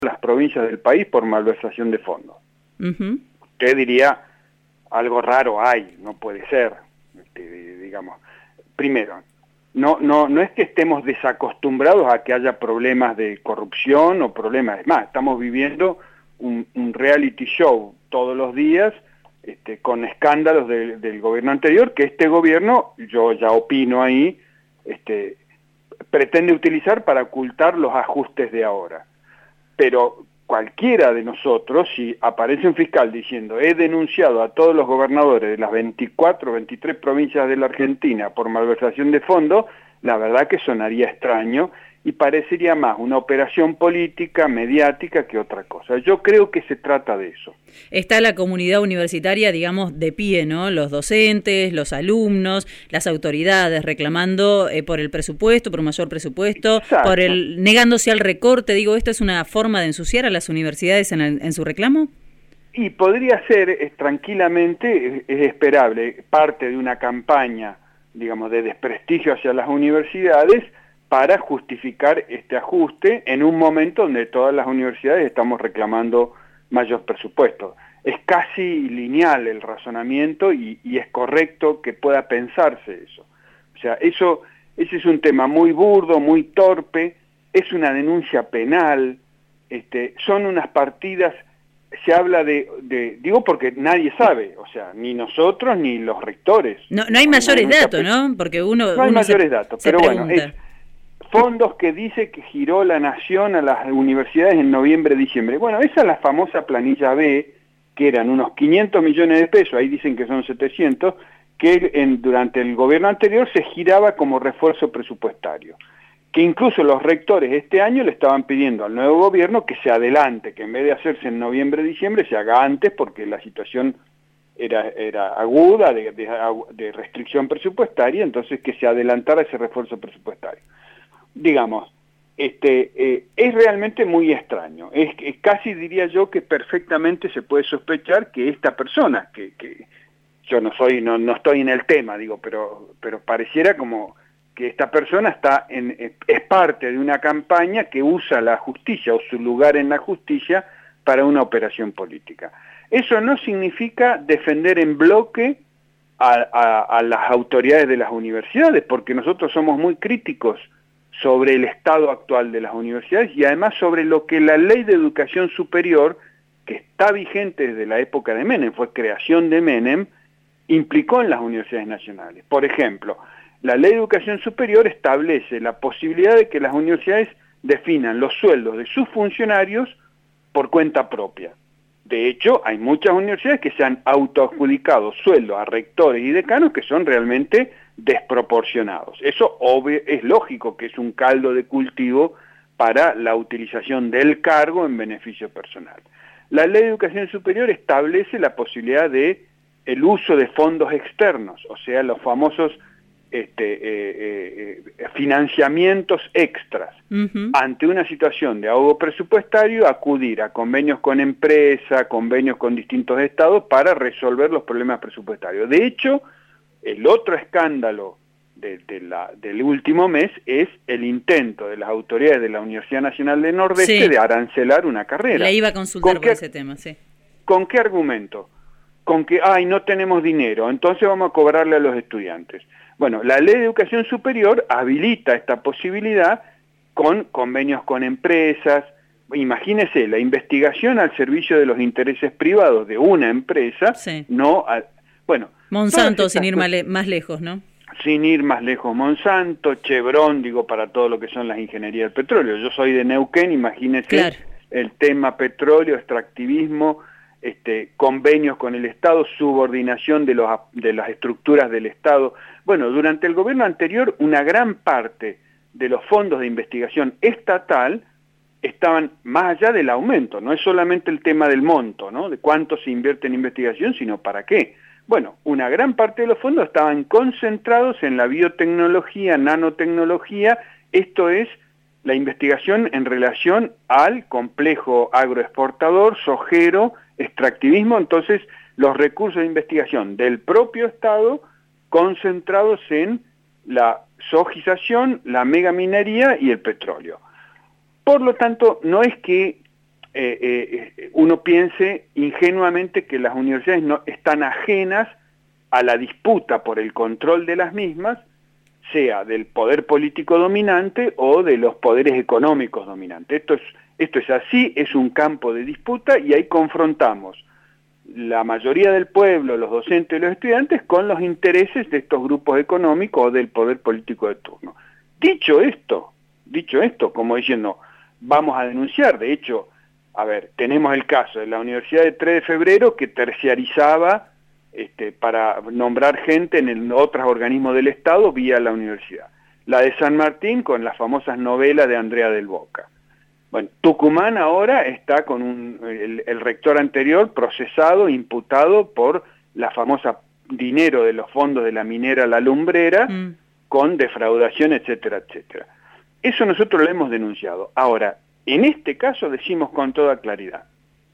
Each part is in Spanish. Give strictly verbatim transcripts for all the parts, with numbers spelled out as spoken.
las provincias del país por malversación de fondos. Uh-huh. Usted diría, algo raro hay, no puede ser, este, digamos. Primero, no, no, no es que estemos desacostumbrados a que haya problemas de corrupción o problemas, es más, estamos viviendo un, un reality show todos los días, este, con escándalos de, del gobierno anterior, que este gobierno, yo ya opino ahí, este, pretende utilizar para ocultar los ajustes de ahora. Pero cualquiera de nosotros, si aparece un fiscal diciendo he denunciado a todos los gobernadores de las veinticuatro, veintitrés provincias de la Argentina por malversación de fondos, la verdad que sonaría extraño y parecería más una operación política, mediática que otra cosa. Yo creo que se trata de eso. Está la comunidad universitaria, digamos, de pie, ¿no? Los docentes, los alumnos, las autoridades reclamando eh, por el presupuesto, por un mayor presupuesto, Exacto. por el negándose al recorte. Digo, ¿esto es una forma de ensuciar a las universidades en, el, en su reclamo? Y podría ser, eh, tranquilamente, es, es esperable, parte de una campaña, digamos, de desprestigio hacia las universidades, para justificar este ajuste en un momento donde todas las universidades estamos reclamando mayor presupuesto. Es casi lineal el razonamiento y, y es correcto que pueda pensarse eso. O sea, eso, ese es un tema muy burdo, muy torpe, es una denuncia penal, este, son unas partidas, se habla de, de, digo porque nadie sabe, o sea, ni nosotros ni los rectores. No, no hay mayores datos, ¿no? Porque uno No hay uno mayores se, datos, se pero pregunta. bueno, es fondos que dice que giró la Nación a las universidades en noviembre, diciembre. Bueno, esa es la famosa planilla B, que eran unos quinientos millones de pesos, ahí dicen que son setecientos, que en, durante el gobierno anterior se giraba como refuerzo presupuestario. Que incluso los rectores este año le estaban pidiendo al nuevo gobierno que se adelante, que en vez de hacerse en noviembre, diciembre, se haga antes, porque la situación era, era aguda, de, de, de restricción presupuestaria, entonces que se adelantara ese refuerzo presupuestario. Digamos, este, eh, es realmente muy extraño. Es, es casi diría yo que perfectamente se puede sospechar que esta persona, que, que yo no soy, no, no estoy en el tema, digo, pero, pero pareciera como que esta persona está en, es parte de una campaña que usa la justicia o su lugar en la justicia para una operación política. Eso no significa defender en bloque a, a, a las autoridades de las universidades, porque nosotros somos muy críticos sobre el estado actual de las universidades y además sobre lo que la Ley de Educación Superior, que está vigente desde la época de Menem, fue creación de Menem, implicó en las universidades nacionales. Por ejemplo, la Ley de Educación Superior establece la posibilidad de que las universidades definan los sueldos de sus funcionarios por cuenta propia. De hecho, hay muchas universidades que se han autoadjudicado sueldos a rectores y decanos que son realmente desproporcionados. Eso obvio, es lógico que es un caldo de cultivo para la utilización del cargo en beneficio personal. La Ley de Educación Superior establece la posibilidad de el uso de fondos externos, o sea, los famosos este, eh, eh, financiamientos extras. Uh-huh. Ante una situación de ahogo presupuestario, acudir a convenios con empresas, convenios con distintos estados para resolver los problemas presupuestarios. De hecho, el otro escándalo de, de la, del último mes es el intento de las autoridades de la Universidad Nacional del Nordeste sí. de arancelar una carrera. La iba a consultar por ese tema, sí. ¿Con qué argumento? Con que, ay, no tenemos dinero, entonces vamos a cobrarle a los estudiantes. Bueno, la Ley de Educación Superior habilita esta posibilidad con convenios con empresas. Imagínese, la investigación al servicio de los intereses privados de una empresa, sí. no... A, bueno, Monsanto, sin ir más, le más lejos, ¿no? Sin ir más lejos, Monsanto, Chevron, digo, para todo lo que son las ingenierías del petróleo. Yo soy de Neuquén, imagínese claro. el tema petróleo, extractivismo, este, convenios con el Estado, subordinación de, los, de las estructuras del Estado. Bueno, durante el gobierno anterior, una gran parte de los fondos de investigación estatal estaban más allá del aumento. No es solamente el tema del monto, ¿no? De cuánto se invierte en investigación, sino para qué. Bueno, una gran parte de los fondos estaban concentrados en la biotecnología, nanotecnología, esto es la investigación en relación al complejo agroexportador, sojero, extractivismo, entonces los recursos de investigación del propio Estado concentrados en la sojización, la megaminería y el petróleo. Por lo tanto, no es que eh, eh, uno piense ingenuamente que las universidades no están ajenas a la disputa por el control de las mismas, sea del poder político dominante o de los poderes económicos dominantes. Esto es, esto es así, es un campo de disputa y ahí confrontamos la mayoría del pueblo, los docentes y los estudiantes, con los intereses de estos grupos económicos o del poder político de turno. Dicho esto, dicho esto, como diciendo, vamos a denunciar, de hecho, a ver, tenemos el caso de la Universidad de tres de febrero que terciarizaba Este, para nombrar gente en el, otros organismos del Estado vía la universidad. La de San Martín con las famosas novelas de Andrea del Boca. Bueno, Tucumán ahora está con un, el, el rector anterior procesado, imputado por la famosa dinero de los fondos de la minera La Lumbrera, mm. con defraudación, etcétera, etcétera. Eso nosotros lo hemos denunciado. Ahora, en este caso decimos con toda claridad,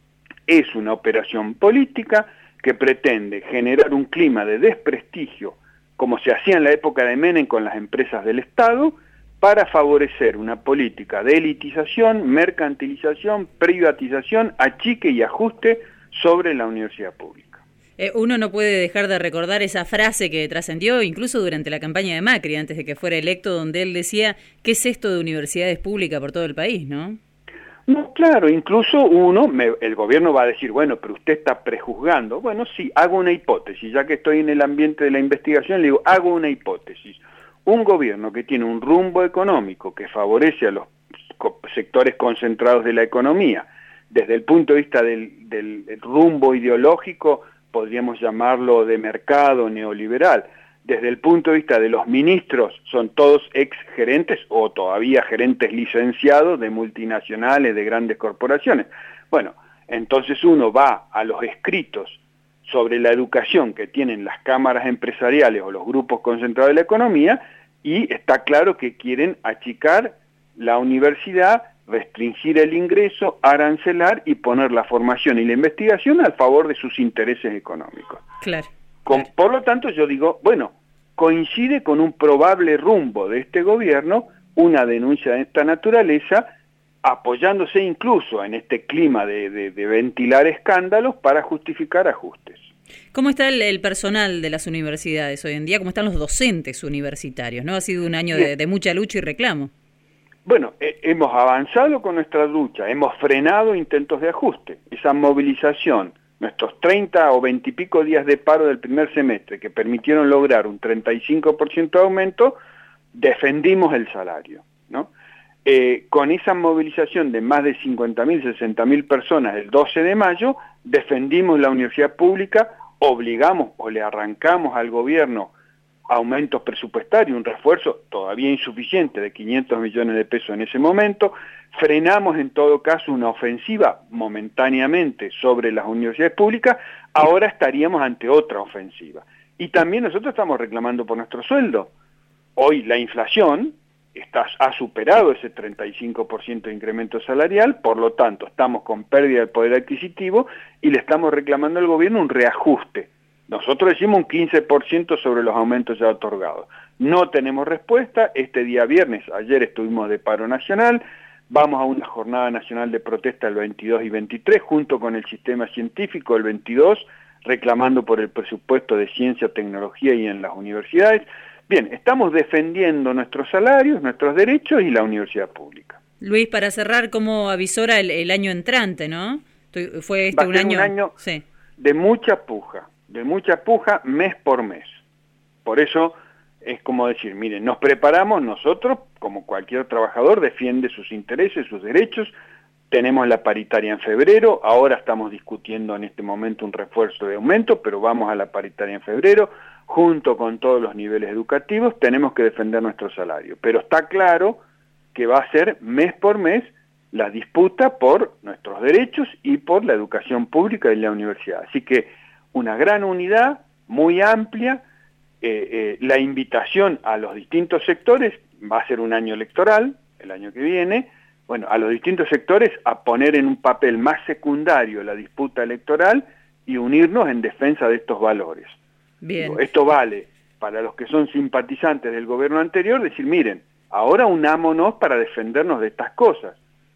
es una operación política que pretende generar un clima de desprestigio, como se hacía en la época de Menem con las empresas del Estado, para favorecer una política de elitización, mercantilización, privatización, achique y ajuste sobre la universidad pública. Eh, uno no puede dejar de recordar esa frase que trascendió incluso durante la campaña de Macri, antes de que fuera electo, donde él decía, ¿qué es esto de universidades públicas por todo el país, no? No, claro, incluso uno, me, el gobierno va a decir, bueno, pero usted está prejuzgando. Bueno, sí, hago una hipótesis, ya que estoy en el ambiente de la investigación, le digo, hago una hipótesis. Un gobierno que tiene un rumbo económico que favorece a los sectores concentrados de la economía, desde el punto de vista del, del, del rumbo ideológico, podríamos llamarlo de mercado neoliberal. Desde el punto de vista de los ministros, son todos ex gerentes o todavía gerentes licenciados de multinacionales, de grandes corporaciones. Bueno, entonces uno va a los escritos sobre la educación que tienen las cámaras empresariales o los grupos concentrados de la economía y está claro que quieren achicar la universidad, restringir el ingreso, arancelar y poner la formación y la investigación al favor de sus intereses económicos. Claro. Con, por lo tanto, yo digo, bueno, coincide con un probable rumbo de este gobierno, una denuncia de esta naturaleza, apoyándose incluso en este clima de, de, de ventilar escándalos para justificar ajustes. ¿Cómo está el, el personal de las universidades hoy en día? ¿Cómo están los docentes universitarios? ¿No? Ha sido un año de, de mucha lucha y reclamo. Bueno, eh, hemos avanzado con nuestra lucha, hemos frenado intentos de ajuste, esa movilización, nuestros treinta o veinte y pico días de paro del primer semestre que permitieron lograr un treinta y cinco por ciento de aumento, defendimos el salario, ¿no? Eh, con esa movilización de más de cincuenta mil, sesenta mil personas el doce de mayo, defendimos la universidad pública, obligamos o le arrancamos al gobierno aumentos presupuestarios, un refuerzo todavía insuficiente de quinientos millones de pesos en ese momento, frenamos en todo caso una ofensiva momentáneamente sobre las universidades públicas, ahora estaríamos ante otra ofensiva. Y también nosotros estamos reclamando por nuestro sueldo. Hoy la inflación está, ha superado ese treinta y cinco por ciento de incremento salarial, por lo tanto estamos con pérdida del poder adquisitivo y le estamos reclamando al gobierno un reajuste. Nosotros decimos un quince por ciento sobre los aumentos ya otorgados. No tenemos respuesta. Este día viernes, ayer estuvimos de paro nacional, vamos a una jornada nacional de protesta el veintidós y veintitrés, junto con el sistema científico el veintidós, reclamando por el presupuesto de ciencia, tecnología y en las universidades. Bien, estamos defendiendo nuestros salarios, nuestros derechos y la universidad pública. Luis, para cerrar, ¿cómo avisora el, el año entrante, no? Fue este Va a un ser año, un año sí. de mucha puja. de mucha puja mes por mes. Por eso es como decir, miren, nos preparamos nosotros, como cualquier trabajador, defiende sus intereses, sus derechos, tenemos la paritaria en febrero, ahora estamos discutiendo en este momento un refuerzo de aumento, pero vamos a la paritaria en febrero, junto con todos los niveles educativos, tenemos que defender nuestro salario. Pero está claro que va a ser mes por mes la disputa por nuestros derechos y por la educación pública y la universidad. Así que una gran unidad, muy amplia, eh, eh, la invitación a los distintos sectores, va a ser un año electoral, el año que viene, bueno, a los distintos sectores a poner en un papel más secundario la disputa electoral y unirnos en defensa de estos valores. Bien. Digo, esto vale para los que son simpatizantes del gobierno anterior, decir, miren, ahora unámonos para defendernos de estas cosas.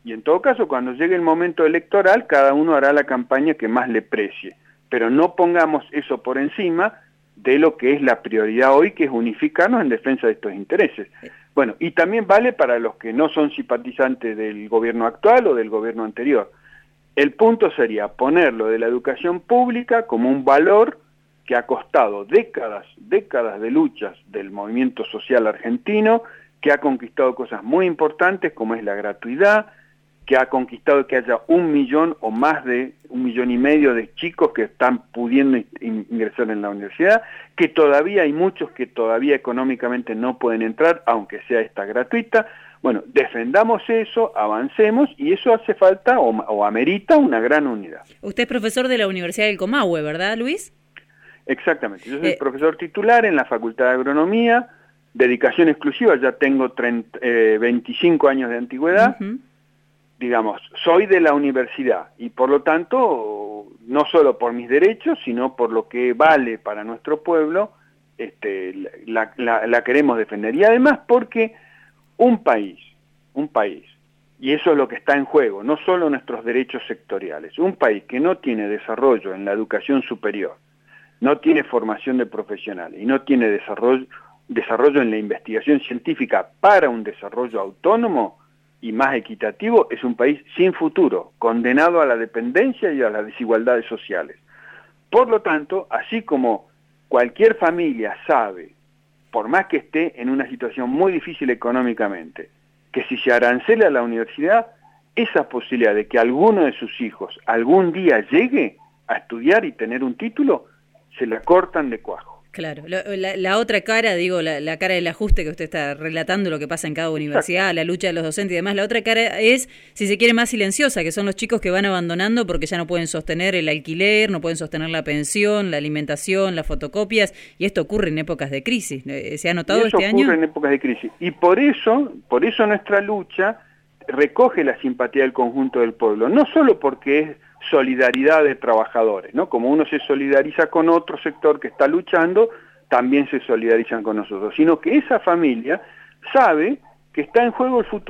Y en todo caso, cuando llegue el momento electoral, cada uno hará la campaña que más le precie. Pero no pongamos eso por encima de lo que es la prioridad hoy, que es unificarnos en defensa de estos intereses. Bueno, y también vale para los que no son simpatizantes del gobierno actual o del gobierno anterior. El punto sería ponerlo de la educación pública como un valor que ha costado décadas, décadas de luchas del movimiento social argentino, que ha conquistado cosas muy importantes como es la gratuidad, que ha conquistado que haya un millón o más de un millón y medio de chicos que están pudiendo ingresar en la universidad, que todavía hay muchos que todavía económicamente no pueden entrar, aunque sea esta gratuita. Bueno, defendamos eso, avancemos, y eso hace falta o, o amerita una gran unidad. Usted es profesor de la Universidad del Comahue, ¿verdad, Luis? Exactamente, yo soy eh... profesor titular en la Facultad de Agronomía, dedicación exclusiva, ya tengo treinta, eh, veinticinco años de antigüedad. Uh-huh. Digamos, soy de la universidad y por lo tanto, no solo por mis derechos, sino por lo que vale para nuestro pueblo, este, la, la, la queremos defender. Y además porque un país, un país, y eso es lo que está en juego, no solo nuestros derechos sectoriales, un país que no tiene desarrollo en la educación superior, no tiene formación de profesionales y no tiene desarrollo, desarrollo en la investigación científica para un desarrollo autónomo y más equitativo, es un país sin futuro, condenado a la dependencia y a las desigualdades sociales. Por lo tanto, así como cualquier familia sabe, por más que esté en una situación muy difícil económicamente, que si se arancela la universidad, esa posibilidad de que alguno de sus hijos algún día llegue a estudiar y tener un título, se la cortan de cuajo. Claro, la, la, la otra cara, digo, la, la cara del ajuste que usted está relatando, lo que pasa en cada universidad, Exacto. La lucha de los docentes y demás, la otra cara es, si se quiere, más silenciosa, que son los chicos que van abandonando porque ya no pueden sostener el alquiler, no pueden sostener la pensión, la alimentación, las fotocopias, y esto ocurre en épocas de crisis. ¿Se ha notado este año? Eso ocurre en épocas de crisis, y por eso, por eso nuestra lucha recoge la simpatía del conjunto del pueblo, no solo porque es solidaridad de trabajadores, ¿no? Como uno se solidariza con otro sector que está luchando, también se solidarizan con nosotros, sino que esa familia sabe que está en juego el futuro